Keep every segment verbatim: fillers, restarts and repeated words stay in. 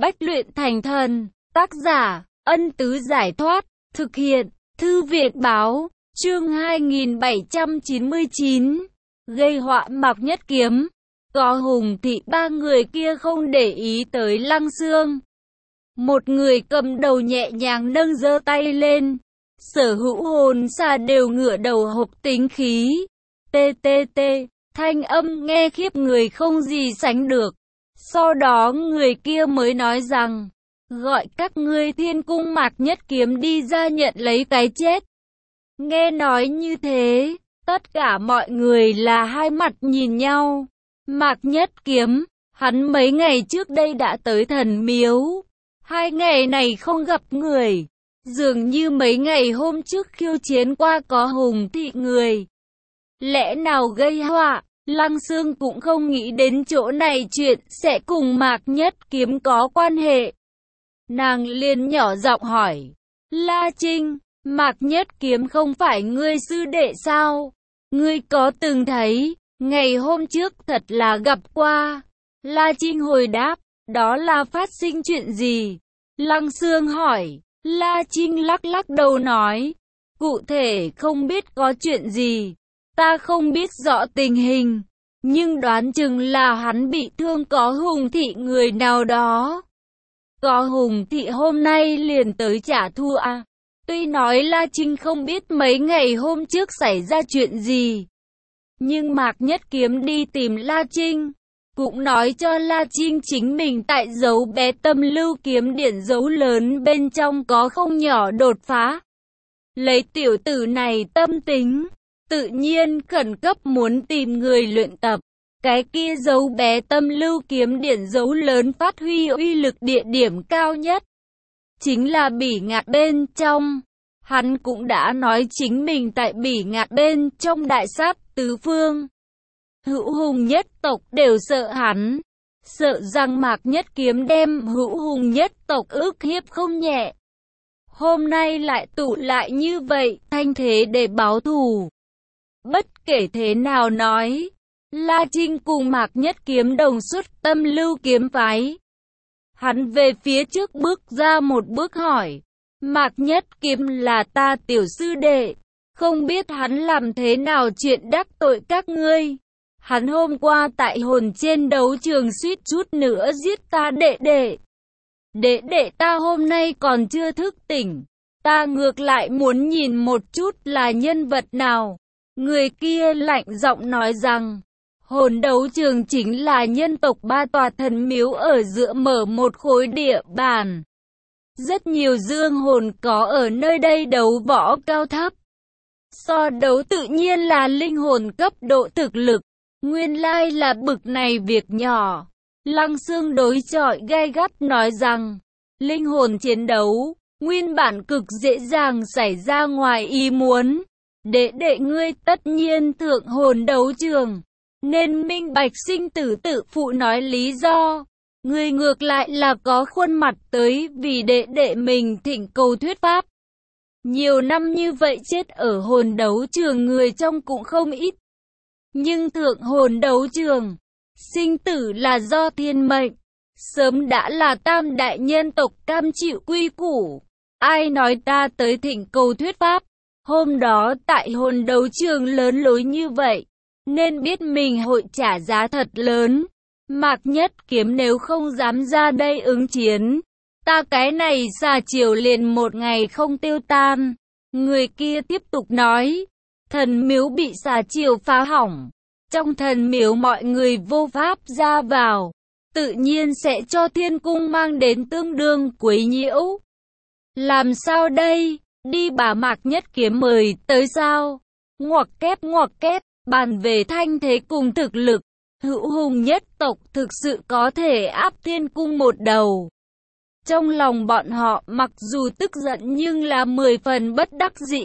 Bách luyện thành thần. Tác giả, Ân Tứ Giải Thoát. Thực hiện, Thư Viện Báo. Chương hai nghìn bảy trăm chín mươi chín. Gây họa Mạc Nhất Kiếm. Có Hùng Thị ba người kia không để ý tới Lăng Xương. Một người cầm đầu nhẹ nhàng nâng giơ tay lên. Sở hữu hồn xà đều ngửa đầu hộc tính khí. Tê tê tê, thanh âm nghe khiếp người không gì sánh được. Sau đó người kia mới nói rằng, gọi các ngươi Thiên Cung Mạc Nhất Kiếm đi ra nhận lấy cái chết. Nghe nói như thế, tất cả mọi người là hai mặt nhìn nhau. Mạc Nhất Kiếm, hắn mấy ngày trước đây đã tới thần miếu. Hai ngày này không gặp người. Dường như mấy ngày hôm trước khiêu chiến qua có Hùng Thị người. Lẽ nào gây họa? Lăng Xương cũng không nghĩ đến chỗ này chuyện sẽ cùng Mạc Nhất Kiếm có quan hệ. Nàng liền nhỏ giọng hỏi, La Trinh, Mạc Nhất Kiếm không phải ngươi sư đệ sao? Ngươi có từng thấy, ngày hôm trước thật là gặp qua. La Trinh hồi đáp, đó là phát sinh chuyện gì? Lăng Xương hỏi, La Trinh lắc lắc đầu nói, cụ thể không biết có chuyện gì. Ta không biết rõ tình hình, nhưng đoán chừng là hắn bị thương có Hùng Thị người nào đó. Có Hùng Thị hôm nay liền tới trả thù à? Tuy nói La Trinh không biết mấy ngày hôm trước xảy ra chuyện gì, nhưng Mạc Nhất Kiếm đi tìm La Trinh, cũng nói cho La Trinh chính mình tại dấu bé Tâm Lưu kiếm điển dấu lớn bên trong có không nhỏ đột phá. Lấy tiểu tử này tâm tính, tự nhiên khẩn cấp muốn tìm người luyện tập. Cái kia dấu bé Tâm Lưu kiếm điển dấu lớn phát huy uy lực địa điểm cao nhất chính là Bỉ Ngạn bên trong. Hắn cũng đã nói chính mình tại Bỉ Ngạn bên trong đại sát tứ phương. Hữu Hùng nhất tộc đều sợ hắn, sợ rằng Mạc Nhất Kiếm đem Hữu Hùng nhất tộc ức hiếp không nhẹ. Hôm nay lại tụ lại như vậy, thanh thế để báo thù. Bất kể thế nào nói, La Trinh cùng Mạc Nhất Kiếm đồng xuất Tâm Lưu kiếm phái. Hắn về phía trước bước ra một bước hỏi, Mạc Nhất Kiếm là ta tiểu sư đệ, không biết hắn làm thế nào chuyện đắc tội các ngươi. Hắn hôm qua tại hồn trên đấu trường suýt chút nữa giết ta đệ đệ. Đệ đệ ta hôm nay còn chưa thức tỉnh, ta ngược lại muốn nhìn một chút là nhân vật nào. Người kia lạnh giọng nói rằng, hồn đấu trường chính là nhân tộc ba tòa thần miếu ở giữa mở một khối địa bàn. Rất nhiều dương hồn có ở nơi đây đấu võ cao thấp. So đấu tự nhiên là linh hồn cấp độ thực lực. Nguyên lai là bực này việc nhỏ. Lăng Xương đối chọi gay gắt nói rằng, linh hồn chiến đấu, nguyên bản cực dễ dàng xảy ra ngoài ý muốn. Đệ đệ ngươi tất nhiên thượng hồn đấu trường, nên minh bạch sinh tử tự phụ nói lý do. Ngươi ngược lại là có khuôn mặt tới vì đệ đệ mình thỉnh cầu thuyết pháp. Nhiều năm như vậy chết ở hồn đấu trường người trong cũng không ít. Nhưng thượng hồn đấu trường, sinh tử là do thiên mệnh, sớm đã là tam đại nhân tộc cam chịu quy củ. Ai nói ta tới thỉnh cầu thuyết pháp? Hôm đó tại hồn đấu trường lớn lối như vậy, nên biết mình hội trả giá thật lớn. Mạc Nhất Kiếm nếu không dám ra đây ứng chiến, ta cái này xà chiều liền một ngày không tiêu tan. Người kia tiếp tục nói, thần miếu bị xà chiều phá hỏng. Trong thần miếu mọi người vô pháp ra vào, tự nhiên sẽ cho Thiên Cung mang đến tương đương quấy nhiễu. Làm sao đây? Đi bà Mạc Nhất Kiếm mời tới sao? Ngoặc kép ngoặc kép, bàn về thanh thế cùng thực lực, Hữu Hùng nhất tộc thực sự có thể áp Thiên Cung một đầu. Trong lòng bọn họ mặc dù tức giận nhưng là mười phần bất đắc dĩ.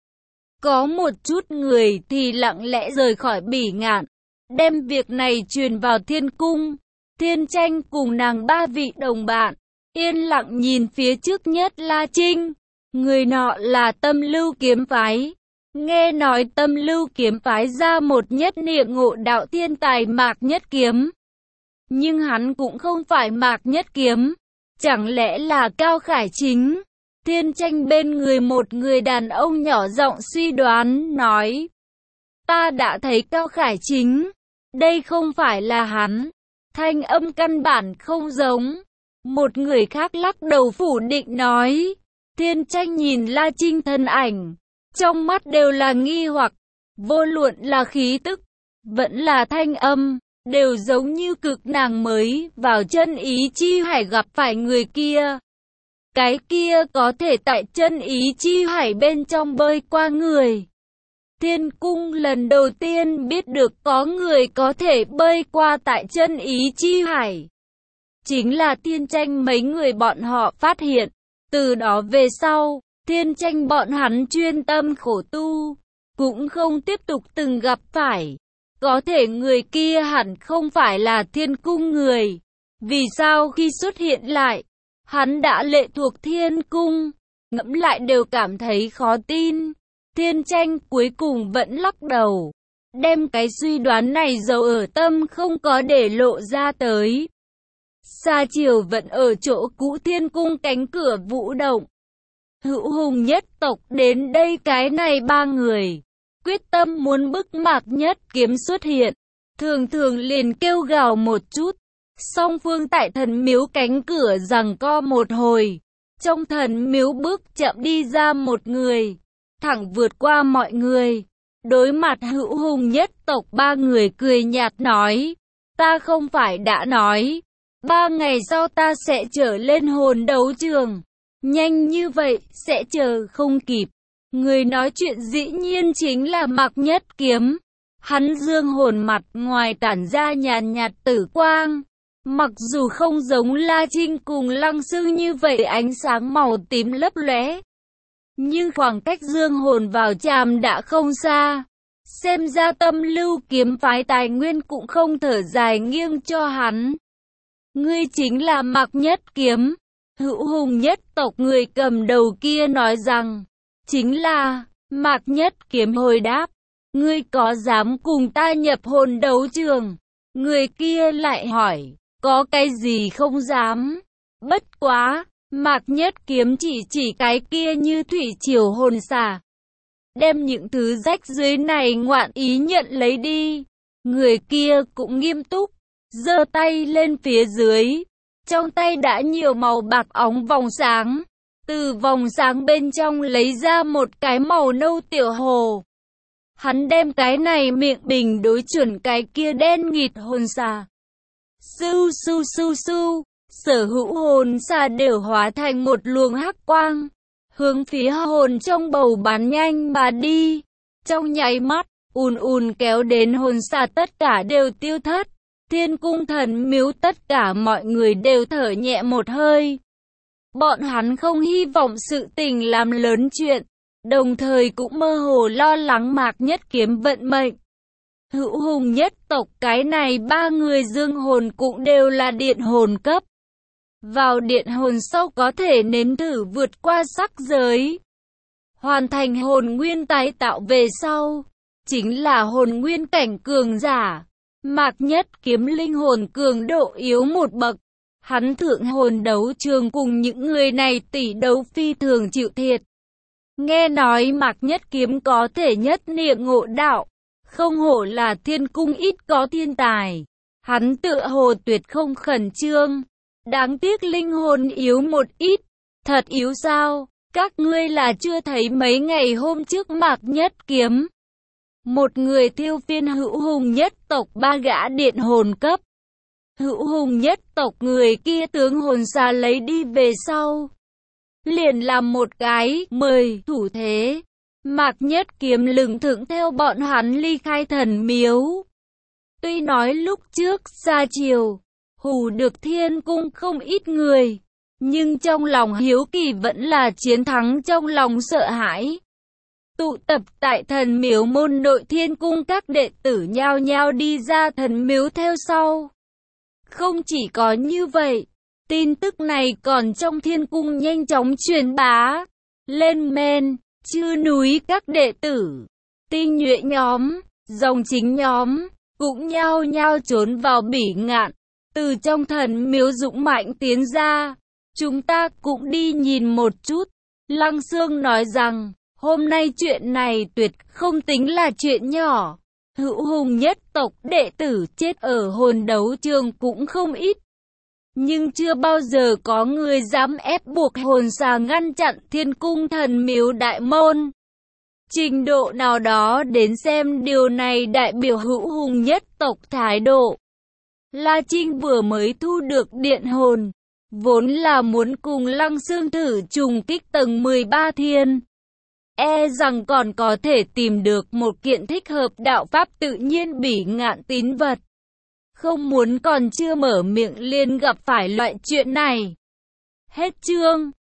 Có một chút người thì lặng lẽ rời khỏi Bỉ Ngạn, đem việc này truyền vào Thiên Cung. Thiên Tranh cùng nàng ba vị đồng bạn, yên lặng nhìn phía trước nhất La Trinh. Người nọ là Tâm Lưu kiếm phái. Nghe nói Tâm Lưu kiếm phái ra một nhất niệm ngộ đạo thiên tài Mạc Nhất Kiếm. Nhưng hắn cũng không phải Mạc Nhất Kiếm. Chẳng lẽ là Cao Khải Chính? Thiên Tranh bên người một người đàn ông nhỏ giọng suy đoán, nói. Ta đã thấy Cao Khải Chính. Đây không phải là hắn. Thanh âm căn bản không giống. Một người khác lắc đầu phủ định nói. Thiên Tranh nhìn La Trinh thân ảnh. Trong mắt đều là nghi hoặc. Vô luận là khí tức, vẫn là thanh âm, đều giống như cực nàng mới vào chân ý chi hải gặp phải người kia. Cái kia có thể tại chân ý chi hải bên trong bơi qua người. Thiên cung lần đầu tiên biết được có người có thể bơi qua tại chân ý chi hải. Chính là Thiên Tranh mấy người bọn họ phát hiện. Từ đó về sau, Thiên Tranh bọn hắn chuyên tâm khổ tu, cũng không tiếp tục từng gặp phải. Có thể người kia hẳn không phải là thiên cung người. Vì sao khi xuất hiện lại, hắn đã lệ thuộc thiên cung? Ngẫm lại đều cảm thấy khó tin. Thiên Tranh cuối cùng vẫn lắc đầu, đem cái suy đoán này giấu ở tâm không có để lộ ra tới. Sa Triều vẫn ở chỗ cũ thiên cung cánh cửa vũ động. Hữu Hùng nhất tộc đến đây cái này ba người. Quyết tâm muốn bức Mạc Nhất Kiếm xuất hiện. Thường thường liền kêu gào một chút. Song phương tại thần miếu cánh cửa giằng co một hồi. Trong thần miếu bước chậm đi ra một người. Thẳng vượt qua mọi người. Đối mặt Hữu Hùng nhất tộc ba người cười nhạt nói. Ta không phải đã nói. Ba ngày sau ta sẽ trở lên hồn đấu trường. Nhanh như vậy, sẽ chờ không kịp. Người nói chuyện dĩ nhiên chính là Mạc Nhất Kiếm. Hắn dương hồn mặt ngoài tản ra nhàn nhạt tử quang. Mặc dù không giống La Trinh cùng Lăng Sương như vậy ánh sáng màu tím lấp lóe, nhưng khoảng cách dương hồn vào chàm đã không xa. Xem ra Tâm Lưu kiếm phái tài nguyên cũng không thở dài nghiêng cho hắn. Ngươi chính là Mạc Nhất Kiếm. Hữu Hùng nhất tộc người cầm đầu kia nói rằng. Chính là, Mạc Nhất Kiếm hồi đáp. Ngươi có dám cùng ta nhập hồn đấu trường? Người kia lại hỏi. Có cái gì không dám? Bất quá, Mạc Nhất Kiếm chỉ chỉ cái kia như thủy triều hồn xà. Đem những thứ rách dưới này ngoạn ý nhận lấy đi. Người kia cũng nghiêm túc, giơ tay lên phía dưới. Trong tay đã nhiều màu bạc óng vòng sáng. Từ vòng sáng bên trong lấy ra một cái màu nâu tiểu hồ. Hắn đem cái này miệng bình đối chuẩn cái kia đen nghịt hồn xà. Su su su su, sở hữu hồn xà đều hóa thành một luồng hắc quang. Hướng phía hồn trong bầu bắn nhanh mà đi. Trong nháy mắt, ùn ùn kéo đến hồn xà tất cả đều tiêu thất. Thiên cung thần miếu tất cả mọi người đều thở nhẹ một hơi. Bọn hắn không hy vọng sự tình làm lớn chuyện, đồng thời cũng mơ hồ lo lắng Mạc Nhất Kiếm vận mệnh. Hữu Hùng nhất tộc cái này ba người dương hồn cũng đều là điện hồn cấp. Vào điện hồn sau có thể nếm thử vượt qua sắc giới. Hoàn thành hồn nguyên tái tạo về sau, chính là hồn nguyên cảnh cường giả. Mạc Nhất Kiếm linh hồn cường độ yếu một bậc. Hắn thượng hồn đấu trường cùng những người này tỷ đấu phi thường chịu thiệt. Nghe nói Mạc Nhất Kiếm có thể nhất niệm ngộ đạo. Không hổ là thiên cung ít có thiên tài. Hắn tựa hồ tuyệt không khẩn trương. Đáng tiếc linh hồn yếu một ít. Thật yếu sao? Các ngươi là chưa thấy mấy ngày hôm trước Mạc Nhất Kiếm. Một người thiêu phiên Hữu Hùng nhất tộc ba gã điện hồn cấp. Hữu Hùng nhất tộc người kia tướng hồn xà lấy đi về sau. Liền làm một cái mời thủ thế. Mạc Nhất Kiếm lững thững theo bọn hắn ly khai thần miếu. Tuy nói lúc trước Sa Triều hù được thiên cung không ít người, nhưng trong lòng hiếu kỳ vẫn là chiến thắng trong lòng sợ hãi. Tụ tập tại thần miếu môn nội thiên cung các đệ tử nhao nhao đi ra thần miếu theo sau. Không chỉ có như vậy, tin tức này còn trong thiên cung nhanh chóng truyền bá lên men. Chư núi các đệ tử, tinh nhuệ nhóm, dòng chính nhóm, cũng nhao nhao trốn vào Bỉ Ngạn, từ trong thần miếu dũng mạnh tiến ra. chúng ta cũng đi nhìn một chút. Lăng Xương nói rằng, hôm nay chuyện này tuyệt không tính là chuyện nhỏ. Hữu Hùng nhất tộc đệ tử chết ở hồn đấu trường cũng không ít. Nhưng chưa bao giờ có người dám ép buộc hồn xà ngăn chặn Thiên Cung Thần Miếu đại môn. Trình độ nào đó đến xem điều này đại biểu Hữu Hùng nhất tộc thái độ. La Trinh vừa mới thu được điện hồn, vốn là muốn cùng Lăng Xương thử trùng kích tầng mười ba thiên. E rằng còn có thể tìm được một kiện thích hợp đạo pháp tự nhiên bỉ ngạn tín vật. Không muốn còn chưa mở miệng liền gặp phải loại chuyện này. Hết chương.